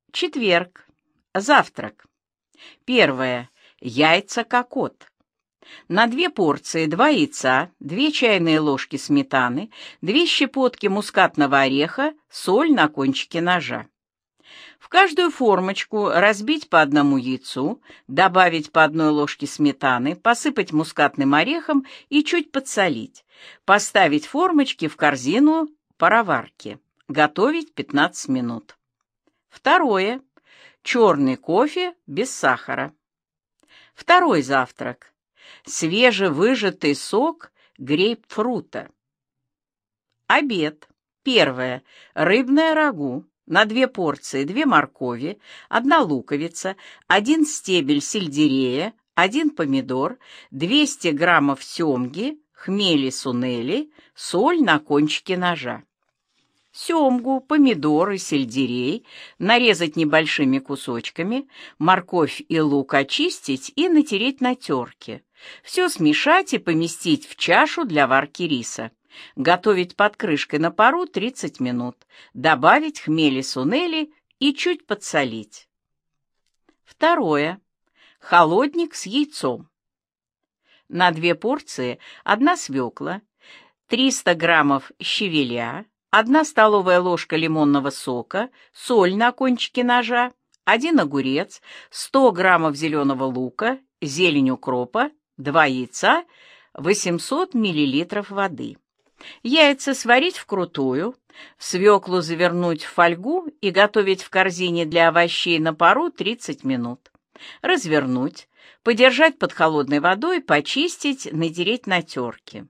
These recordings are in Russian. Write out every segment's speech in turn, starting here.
Четверг. Завтрак. Первое. Яйца кокот. На 2 порции 2 яйца, 2 чайные ложки сметаны, 2 щепотки мускатного ореха, соль на кончике ножа. В каждую формочку разбить по 1 яйцу, добавить по 1 ложке сметаны, посыпать мускатным орехом и чуть подсолить. Поставить формочки в корзину пароварки. Готовить 15 минут. Второе. Черный кофе без сахара. Второй завтрак. Свежевыжатый сок грейпфрута. Обед. Первое. Рыбное рагу. На 2 порции 2 моркови, 1 луковица, 1 стебель сельдерея, 1 помидор, 200 граммов семги, хмели-сунели, соль на кончике ножа. Семгу, помидоры, сельдерей нарезать небольшими кусочками, морковь и лук очистить и натереть на терке. Все смешать и поместить в чашу для варки риса. Готовить под крышкой на пару 30 минут. Добавить хмели-сунели и чуть подсолить. Второе. Холодник с яйцом. На 2 порции 1 свекла, 300 граммов щавеля, 1 столовая ложка лимонного сока, соль на кончике ножа, 1 огурец, 100 граммов зеленого лука, зелень укропа, 2 яйца, 800 миллилитров воды. Яйца сварить вкрутую, свеклу завернуть в фольгу и готовить в корзине для овощей на пару 30 минут. Развернуть, подержать под холодной водой, почистить, натереть на терке.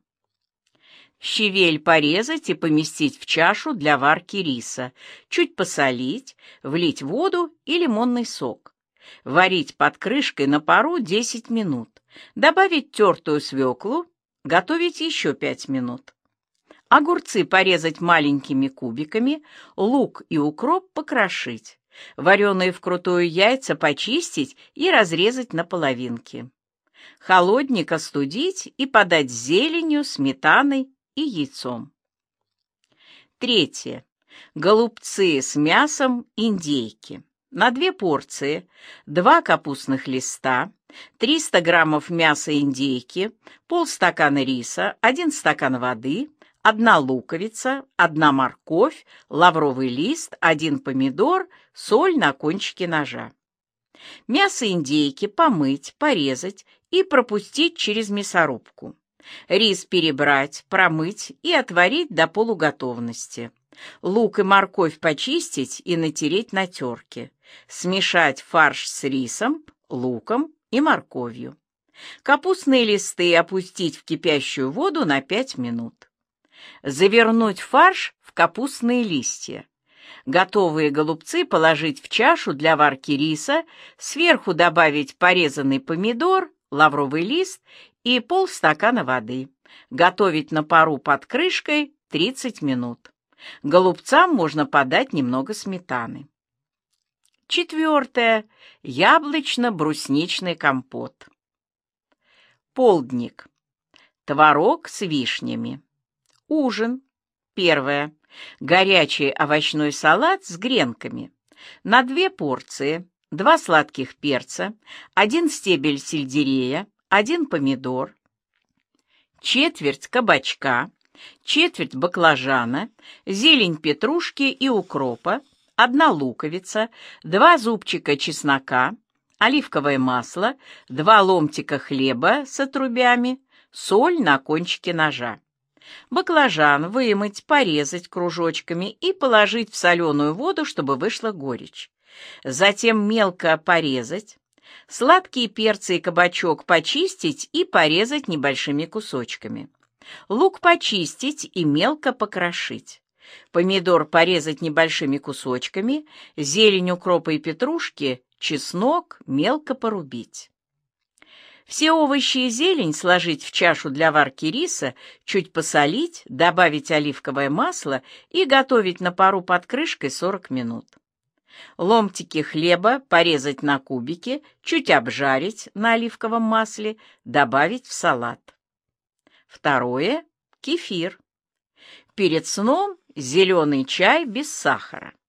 Щавель порезать и поместить в чашу для варки риса, чуть посолить, влить воду и лимонный сок. Варить под крышкой на пару 10 минут. Добавить тертую свеклу, готовить еще 5 минут. Огурцы порезать маленькими кубиками, лук и укроп покрошить. Вареные вкрутую яйца почистить и разрезать на половинки. Холодник остудить и подать с зеленью, сметаной и яйцом. Третье. Голубцы с мясом индейки. На 2 порции 2 капустных листа, 300 граммов мяса индейки, полстакана риса, 1 стакан воды, 1 луковица, 1 морковь, лавровый лист, 1 помидор, соль на кончике ножа. Мясо индейки помыть, порезать и пропустить через мясорубку. Рис перебрать, промыть и отварить до полуготовности. Лук и морковь почистить и натереть на терке. Смешать фарш с рисом, луком и морковью. Капустные листы опустить в кипящую воду на 5 минут. Завернуть фарш в капустные листья. Готовые голубцы положить в чашу для варки риса, сверху добавить порезанный помидор, лавровый лист и полстакана воды. Готовить на пару под крышкой 30 минут. Голубцам можно подать немного сметаны. Четвертое. Яблочно-брусничный компот. Полдник. Творог с вишнями. Ужин. Первое. Горячий овощной салат с гренками. На 2 порции 2 сладких перца, 1 стебель сельдерея, 1 помидор, четверть кабачка, четверть баклажана, зелень петрушки и укропа, 1 луковица, 2 зубчика чеснока, оливковое масло, 2 ломтика хлеба с отрубями, соль на кончике ножа. Баклажан вымыть, порезать кружочками и положить в соленую воду, чтобы вышла горечь. Затем мелко порезать. Сладкие перцы и кабачок почистить и порезать небольшими кусочками. Лук почистить и мелко покрошить. Помидор порезать небольшими кусочками, зелень укропа и петрушки, чеснок мелко порубить. Все овощи и зелень сложить в чашу для варки риса, чуть посолить, добавить оливковое масло и готовить на пару под крышкой 40 минут. Ломтики хлеба порезать на кубики, чуть обжарить на оливковом масле, добавить в салат. Второе. Кефир. Перед сном зеленый чай без сахара.